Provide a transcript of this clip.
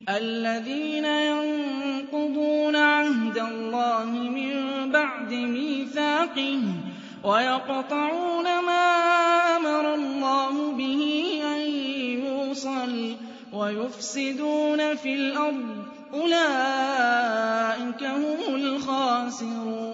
الَّذِينَ يَنقُضُونَ عَهْدَ اللَّهِ مِن بَعْدِ مِيثَاقِهِ وَيَقْطَعُونَ مَا أَمَرَ اللَّهُ بِهِ أَن يُوصَلَ وَيُفْسِدُونَ فِي الْأَرْضِ ۙ أُولَٰئِكَ هُمُ الْخَاسِرُونَ